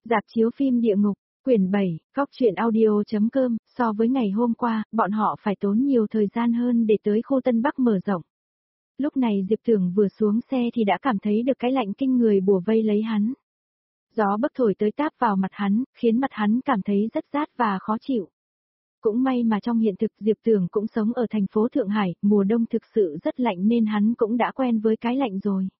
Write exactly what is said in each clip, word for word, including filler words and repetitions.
Rạp chiếu phim Địa Ngục, quyển bảy, góc truyện audio.com, so với ngày hôm qua, bọn họ phải tốn nhiều thời gian hơn để tới khu Tân Bắc mở rộng. Lúc này Diệp Tưởng vừa xuống xe thì đã cảm thấy được cái lạnh kinh người bủa vây lấy hắn. Gió bấc thổi tới táp vào mặt hắn, khiến mặt hắn cảm thấy rất rát và khó chịu. Cũng may mà trong hiện thực Diệp Tưởng cũng sống ở thành phố Thượng Hải, mùa đông thực sự rất lạnh nên hắn cũng đã quen với cái lạnh rồi.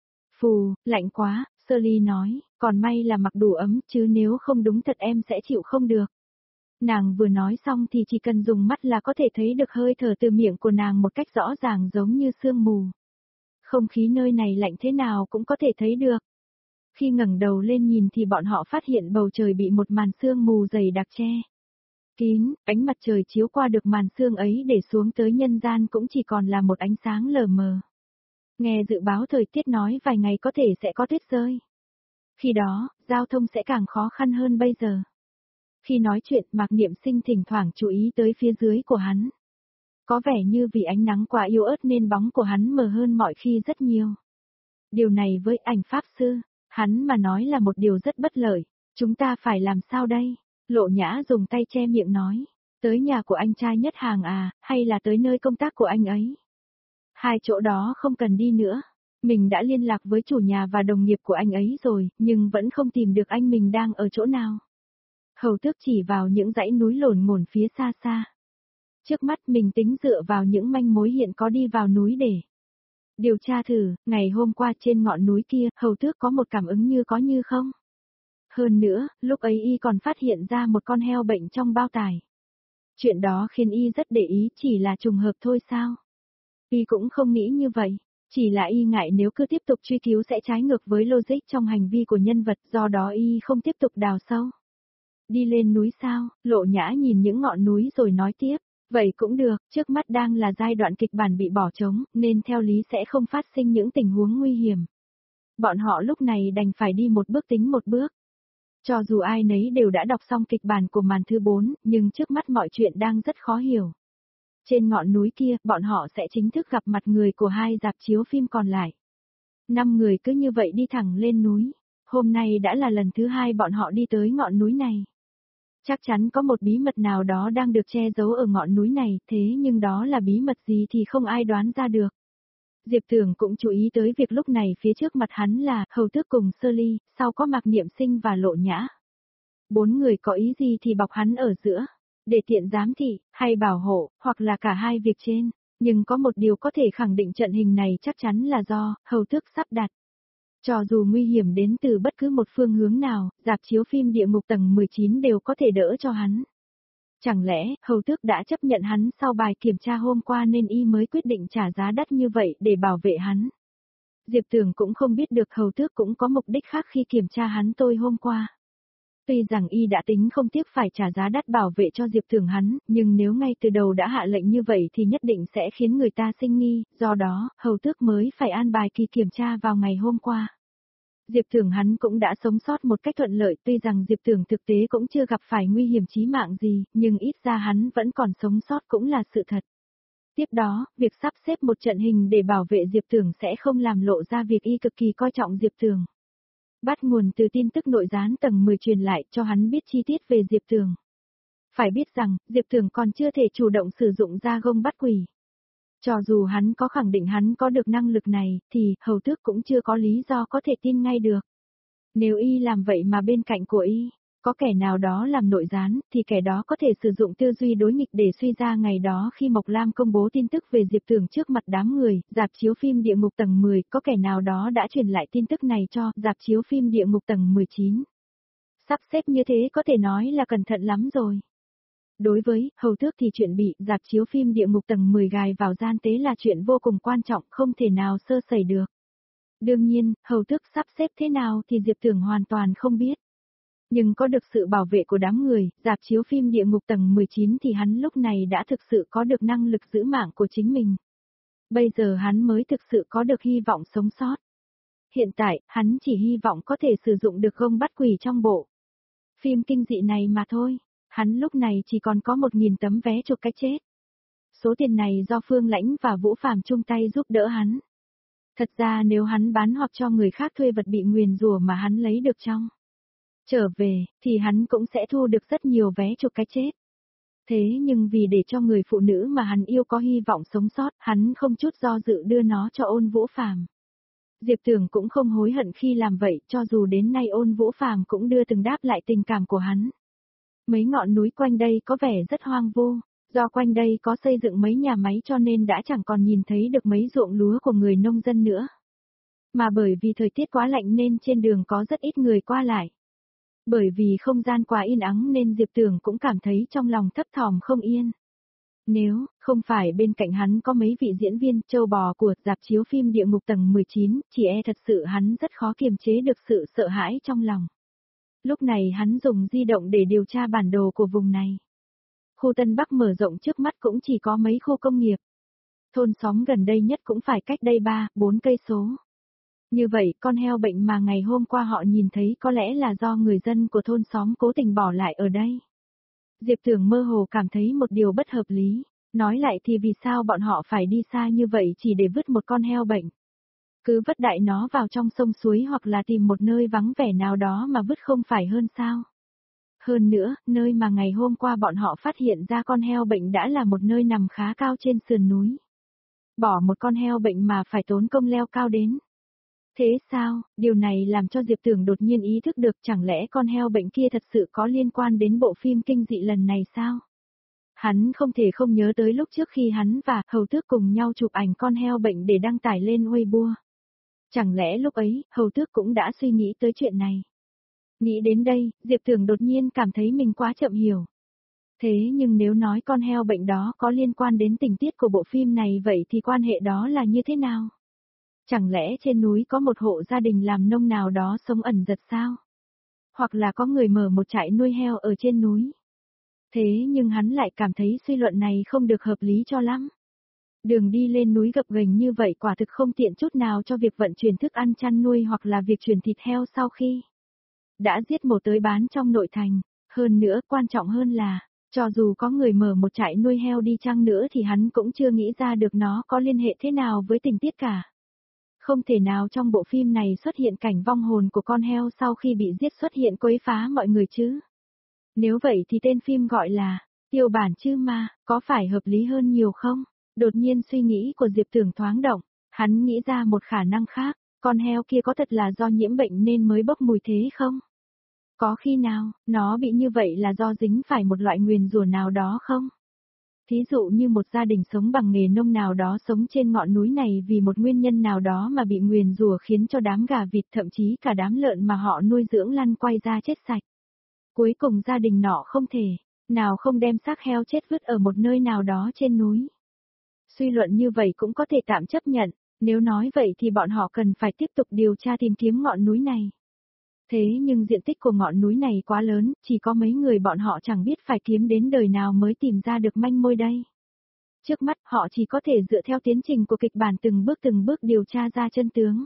Phù, lạnh quá, Shirley nói, còn may là mặc đủ ấm chứ nếu không đúng thật em sẽ chịu không được. Nàng vừa nói xong thì chỉ cần dùng mắt là có thể thấy được hơi thở từ miệng của nàng một cách rõ ràng giống như sương mù. Không khí nơi này lạnh thế nào cũng có thể thấy được. Khi ngẩng đầu lên nhìn thì bọn họ phát hiện bầu trời bị một màn sương mù dày đặc che kín, ánh mặt trời chiếu qua được màn sương ấy để xuống tới nhân gian cũng chỉ còn là một ánh sáng lờ mờ. Nghe dự báo thời tiết nói vài ngày có thể sẽ có tuyết rơi. Khi đó, giao thông sẽ càng khó khăn hơn bây giờ. Khi nói chuyện, Mạc Niệm Sinh thỉnh thoảng chú ý tới phía dưới của hắn. Có vẻ như vì ánh nắng quá yếu ớt nên bóng của hắn mờ hơn mọi khi rất nhiều. Điều này với ảnh pháp sư, hắn mà nói là một điều rất bất lợi. Chúng ta phải làm sao đây? Lộ Nhã dùng tay che miệng nói. Tới nhà của anh trai Nhất Hàng à, hay là tới nơi công tác của anh ấy? Hai chỗ đó không cần đi nữa. Mình đã liên lạc với chủ nhà và đồng nghiệp của anh ấy rồi, nhưng vẫn không tìm được anh mình đang ở chỗ nào. Hầu Tước chỉ vào những dãy núi lổn ngổn phía xa xa. Trước mắt mình tính dựa vào những manh mối hiện có đi vào núi để điều tra thử, ngày hôm qua trên ngọn núi kia, Hầu Tước có một cảm ứng như có như không. Hơn nữa, lúc ấy y còn phát hiện ra một con heo bệnh trong bao tải. Chuyện đó khiến y rất để ý, chỉ là trùng hợp thôi sao? Y cũng không nghĩ như vậy, chỉ là y ngại nếu cứ tiếp tục truy cứu sẽ trái ngược với logic trong hành vi của nhân vật, do đó y không tiếp tục đào sâu. Đi lên núi sao? Lộ Nhã nhìn những ngọn núi rồi nói tiếp, vậy cũng được, trước mắt đang là giai đoạn kịch bản bị bỏ trống, nên theo lý sẽ không phát sinh những tình huống nguy hiểm. Bọn họ lúc này đành phải đi một bước tính một bước. Cho dù ai nấy đều đã đọc xong kịch bản của màn thứ bốn, nhưng trước mắt mọi chuyện đang rất khó hiểu. Trên ngọn núi kia, bọn họ sẽ chính thức gặp mặt người của hai rạp chiếu phim còn lại. Năm người cứ như vậy đi thẳng lên núi. Hôm nay đã là lần thứ hai bọn họ đi tới ngọn núi này. Chắc chắn có một bí mật nào đó đang được che giấu ở ngọn núi này, thế nhưng đó là bí mật gì thì không ai đoán ra được. Diệp Tưởng cũng chú ý tới việc lúc này phía trước mặt hắn là Hầu Tước cùng Shirley, sau có Mạc Niệm Sinh và Lộ Nhã. Bốn người có ý gì thì bọc hắn ở giữa, để tiện giám thị, hay bảo hộ, hoặc là cả hai việc trên. Nhưng có một điều có thể khẳng định trận hình này chắc chắn là do Hầu Tước sắp đặt. Cho dù nguy hiểm đến từ bất cứ một phương hướng nào, rạp chiếu phim Địa Ngục tầng mười chín đều có thể đỡ cho hắn. Chẳng lẽ, Hầu Tước đã chấp nhận hắn sau bài kiểm tra hôm qua nên y mới quyết định trả giá đắt như vậy để bảo vệ hắn. Diệp Tưởng cũng không biết được Hầu Tước cũng có mục đích khác khi kiểm tra hắn tôi hôm qua. Tuy rằng y đã tính không tiếc phải trả giá đắt bảo vệ cho Diệp Tưởng hắn, nhưng nếu ngay từ đầu đã hạ lệnh như vậy thì nhất định sẽ khiến người ta sinh nghi, do đó, Hầu Tước mới phải an bài kỳ kiểm tra vào ngày hôm qua. Diệp Tưởng hắn cũng đã sống sót một cách thuận lợi, tuy rằng Diệp Tưởng thực tế cũng chưa gặp phải nguy hiểm chí mạng gì, nhưng ít ra hắn vẫn còn sống sót cũng là sự thật. Tiếp đó, việc sắp xếp một trận hình để bảo vệ Diệp Tưởng sẽ không làm lộ ra việc y cực kỳ coi trọng Diệp Tưởng. Bắt nguồn từ tin tức nội gián tầng mười truyền lại cho hắn biết chi tiết về Diệp Tưởng. Phải biết rằng, Diệp Tưởng còn chưa thể chủ động sử dụng ra gông bắt quỷ. Cho dù hắn có khẳng định hắn có được năng lực này, thì Hầu Tước cũng chưa có lý do có thể tin ngay được. Nếu y làm vậy mà bên cạnh của y, có kẻ nào đó làm nội gián, thì kẻ đó có thể sử dụng tư duy đối nghịch để suy ra ngày đó khi Mộc Lam công bố tin tức về Diệp Tưởng trước mặt đám người, rạp chiếu phim Địa Ngục tầng mười, có kẻ nào đó đã truyền lại tin tức này cho rạp chiếu phim Địa Ngục tầng mười chín. Sắp xếp như thế có thể nói là cẩn thận lắm rồi. Đối với Hầu Tước thì chuyện bị rạp chiếu phim Địa Ngục tầng mười gài vào gian tế là chuyện vô cùng quan trọng, không thể nào sơ sẩy được. Đương nhiên, Hầu Tước sắp xếp thế nào thì Diệp Tưởng hoàn toàn không biết. Nhưng có được sự bảo vệ của đám người, rạp chiếu phim Địa Ngục tầng mười chín thì hắn lúc này đã thực sự có được năng lực giữ mạng của chính mình. Bây giờ hắn mới thực sự có được hy vọng sống sót. Hiện tại, hắn chỉ hy vọng có thể sử dụng được gông bắt quỷ trong bộ phim kinh dị này mà thôi. Hắn lúc này chỉ còn có một nghìn tấm vé chụp cái chết. Số tiền này do Phương Lãnh và Vũ Phàm chung tay giúp đỡ hắn. Thật ra nếu hắn bán hoặc cho người khác thuê vật bị nguyền rủa mà hắn lấy được trong Trở về, thì hắn cũng sẽ thu được rất nhiều vé chụp cái chết. Thế nhưng vì để cho người phụ nữ mà hắn yêu có hy vọng sống sót, hắn không chút do dự đưa nó cho Ôn Vũ Phàm. Diệp Tưởng cũng không hối hận khi làm vậy, cho dù đến nay Ôn Vũ Phàm cũng đưa từng đáp lại tình cảm của hắn. Mấy ngọn núi quanh đây có vẻ rất hoang vu, do quanh đây có xây dựng mấy nhà máy cho nên đã chẳng còn nhìn thấy được mấy ruộng lúa của người nông dân nữa. Mà bởi vì thời tiết quá lạnh nên trên đường có rất ít người qua lại. Bởi vì không gian quá yên ắng nên Diệp Tưởng cũng cảm thấy trong lòng thấp thỏm không yên. Nếu không phải bên cạnh hắn có mấy vị diễn viên châu bò của rạp chiếu phim Địa Ngục tầng mười chín, chỉ e thật sự hắn rất khó kiềm chế được sự sợ hãi trong lòng. Lúc này hắn dùng di động để điều tra bản đồ của vùng này. Khu Tân Bắc mở rộng trước mắt cũng chỉ có mấy khu công nghiệp. Thôn xóm gần đây nhất cũng phải cách đây ba, bốn cây số. Như vậy, con heo bệnh mà ngày hôm qua họ nhìn thấy có lẽ là do người dân của thôn xóm cố tình bỏ lại ở đây. Diệp Tưởng mơ hồ cảm thấy một điều bất hợp lý. Nói lại thì vì sao bọn họ phải đi xa như vậy chỉ để vứt một con heo bệnh. Cứ vứt đại nó vào trong sông suối hoặc là tìm một nơi vắng vẻ nào đó mà vứt không phải hơn sao. Hơn nữa, nơi mà ngày hôm qua bọn họ phát hiện ra con heo bệnh đã là một nơi nằm khá cao trên sườn núi. Bỏ một con heo bệnh mà phải tốn công leo cao đến. Thế sao, điều này làm cho Diệp Tưởng đột nhiên ý thức được chẳng lẽ con heo bệnh kia thật sự có liên quan đến bộ phim kinh dị lần này sao? Hắn không thể không nhớ tới lúc trước khi hắn và Hầu Tước cùng nhau chụp ảnh con heo bệnh để đăng tải lên Weibo. Chẳng lẽ lúc ấy, Hầu Tước cũng đã suy nghĩ tới chuyện này? Nghĩ đến đây, Diệp Tưởng đột nhiên cảm thấy mình quá chậm hiểu. Thế nhưng nếu nói con heo bệnh đó có liên quan đến tình tiết của bộ phim này vậy thì quan hệ đó là như thế nào? Chẳng lẽ trên núi có một hộ gia đình làm nông nào đó sống ẩn giật sao? Hoặc là có người mở một trại nuôi heo ở trên núi? Thế nhưng hắn lại cảm thấy suy luận này không được hợp lý cho lắm. Đường đi lên núi gập ghềnh như vậy quả thực không tiện chút nào cho việc vận chuyển thức ăn chăn nuôi hoặc là việc chuyển thịt heo sau khi đã giết mổ tới bán trong nội thành. Hơn nữa, quan trọng hơn là, cho dù có người mở một trại nuôi heo đi chăng nữa thì hắn cũng chưa nghĩ ra được nó có liên hệ thế nào với tình tiết cả. Không thể nào trong bộ phim này xuất hiện cảnh vong hồn của con heo sau khi bị giết xuất hiện quấy phá mọi người chứ. Nếu vậy thì tên phim gọi là Tiêu Bản Chư Ma, có phải hợp lý hơn nhiều không? Đột nhiên suy nghĩ của Diệp Tưởng thoáng động, hắn nghĩ ra một khả năng khác, con heo kia có thật là do nhiễm bệnh nên mới bốc mùi thế không? Có khi nào, nó bị như vậy là do dính phải một loại nguyền rủa nào đó không? Thí dụ như một gia đình sống bằng nghề nông nào đó sống trên ngọn núi này vì một nguyên nhân nào đó mà bị nguyền rủa khiến cho đám gà vịt thậm chí cả đám lợn mà họ nuôi dưỡng lăn quay ra chết sạch. Cuối cùng gia đình nọ không thể, nào không đem xác heo chết vứt ở một nơi nào đó trên núi. Suy luận như vậy cũng có thể tạm chấp nhận, nếu nói vậy thì bọn họ cần phải tiếp tục điều tra tìm kiếm ngọn núi này. Thế nhưng diện tích của ngọn núi này quá lớn, chỉ có mấy người bọn họ chẳng biết phải kiếm đến đời nào mới tìm ra được manh mối đây. Trước mắt họ chỉ có thể dựa theo tiến trình của kịch bản từng bước từng bước điều tra ra chân tướng.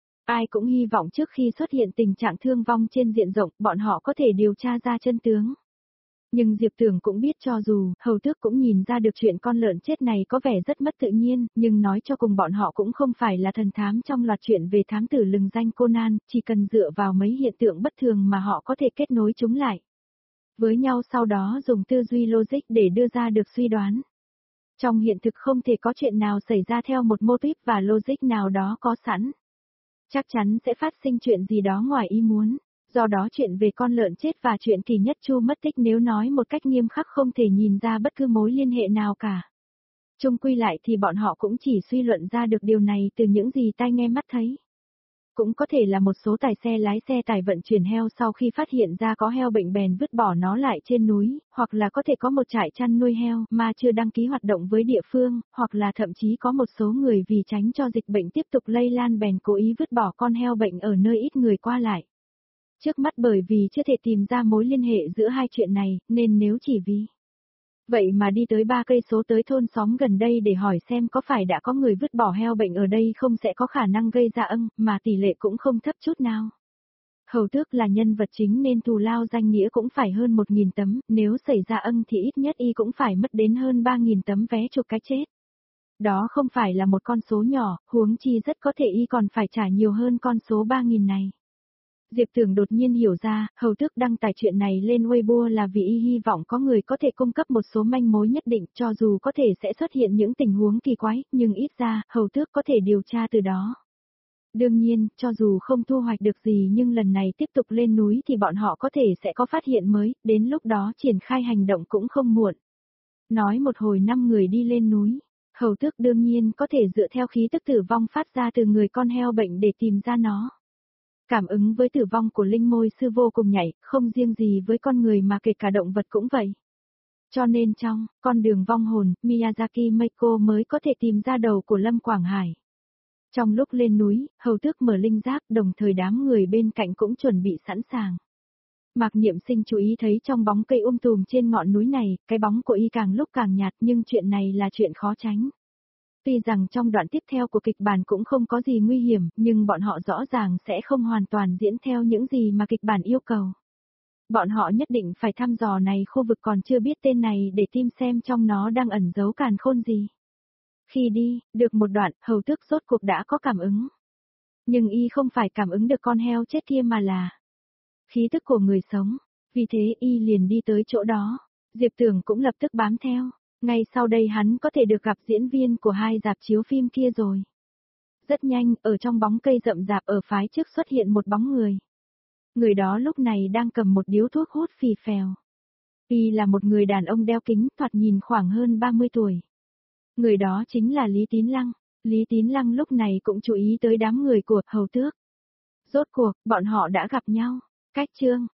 Ai cũng hy vọng trước khi xuất hiện tình trạng thương vong trên diện rộng, bọn họ có thể điều tra ra chân tướng. Nhưng Diệp Tưởng cũng biết cho dù, Hầu Tước cũng nhìn ra được chuyện con lợn chết này có vẻ rất mất tự nhiên, nhưng nói cho cùng bọn họ cũng không phải là thần thám trong loạt chuyện về thám tử lừng danh Conan, chỉ cần dựa vào mấy hiện tượng bất thường mà họ có thể kết nối chúng lại với nhau, sau đó dùng tư duy logic để đưa ra được suy đoán. Trong hiện thực không thể có chuyện nào xảy ra theo một mô típ và logic nào đó có sẵn. Chắc chắn sẽ phát sinh chuyện gì đó ngoài ý muốn. Do đó chuyện về con lợn chết và chuyện Kỳ Nhất Chu mất tích nếu nói một cách nghiêm khắc không thể nhìn ra bất cứ mối liên hệ nào cả. Chung quy lại thì bọn họ cũng chỉ suy luận ra được điều này từ những gì tai nghe mắt thấy. Cũng có thể là một số tài xe lái xe tải vận chuyển heo sau khi phát hiện ra có heo bệnh bèn vứt bỏ nó lại trên núi, hoặc là có thể có một trại chăn nuôi heo mà chưa đăng ký hoạt động với địa phương, hoặc là thậm chí có một số người vì tránh cho dịch bệnh tiếp tục lây lan bèn cố ý vứt bỏ con heo bệnh ở nơi ít người qua lại. Trước mắt bởi vì chưa thể tìm ra mối liên hệ giữa hai chuyện này, nên nếu chỉ vì vậy mà đi tới ba cây số tới thôn xóm gần đây để hỏi xem có phải đã có người vứt bỏ heo bệnh ở đây không sẽ có khả năng gây ra ân, mà tỷ lệ cũng không thấp chút nào. Hầu Tước là nhân vật chính nên thù lao danh nghĩa cũng phải hơn một nghìn tấm, nếu xảy ra ân thì ít nhất y cũng phải mất đến hơn ba nghìn tấm vé chụp cái chết. Đó không phải là một con số nhỏ, huống chi rất có thể y còn phải trả nhiều hơn con số ba nghìn này. Diệp Tưởng đột nhiên hiểu ra, Hầu Tước đăng tải chuyện này lên Weibo là vì y hy vọng có người có thể cung cấp một số manh mối nhất định, cho dù có thể sẽ xuất hiện những tình huống kỳ quái, nhưng ít ra, Hầu Tước có thể điều tra từ đó. Đương nhiên, cho dù không thu hoạch được gì nhưng lần này tiếp tục lên núi thì bọn họ có thể sẽ có phát hiện mới, đến lúc đó triển khai hành động cũng không muộn. Nói một hồi năm người đi lên núi, Hầu Tước đương nhiên có thể dựa theo khí tức tử vong phát ra từ người con heo bệnh để tìm ra nó. Cảm ứng với tử vong của linh môi sư vô cùng nhạy, không riêng gì với con người mà kể cả động vật cũng vậy. Cho nên trong con đường vong hồn, Miyazaki Meiko mới có thể tìm ra đầu của Lâm Quảng Hải. Trong lúc lên núi, Hầu Tước mở linh giác, đồng thời đám người bên cạnh cũng chuẩn bị sẵn sàng. Mạc Niệm Sinh chú ý thấy trong bóng cây um tùm trên ngọn núi này, cái bóng của y càng lúc càng nhạt, nhưng chuyện này là chuyện khó tránh. Tuy rằng trong đoạn tiếp theo của kịch bản cũng không có gì nguy hiểm, nhưng bọn họ rõ ràng sẽ không hoàn toàn diễn theo những gì mà kịch bản yêu cầu. Bọn họ nhất định phải thăm dò này khu vực còn chưa biết tên này để tìm xem trong nó đang ẩn giấu càn khôn gì. Khi đi, được một đoạn, Hầu Tước rốt cuộc đã có cảm ứng. Nhưng y không phải cảm ứng được con heo chết kia mà là khí tức của người sống. Vì thế y liền đi tới chỗ đó. Diệp Tưởng cũng lập tức bám theo. Ngay sau đây hắn có thể được gặp diễn viên của hai rạp chiếu phim kia rồi. Rất nhanh, ở trong bóng cây rậm rạp ở phái trước xuất hiện một bóng người. Người đó lúc này đang cầm một điếu thuốc hút phì phèo. Y là một người đàn ông đeo kính, thoạt nhìn khoảng hơn ba mươi tuổi. Người đó chính là Lý Tín Lăng. Lý Tín Lăng lúc này cũng chú ý tới đám người của Hầu Tước. Rốt cuộc, bọn họ đã gặp nhau. Cách chương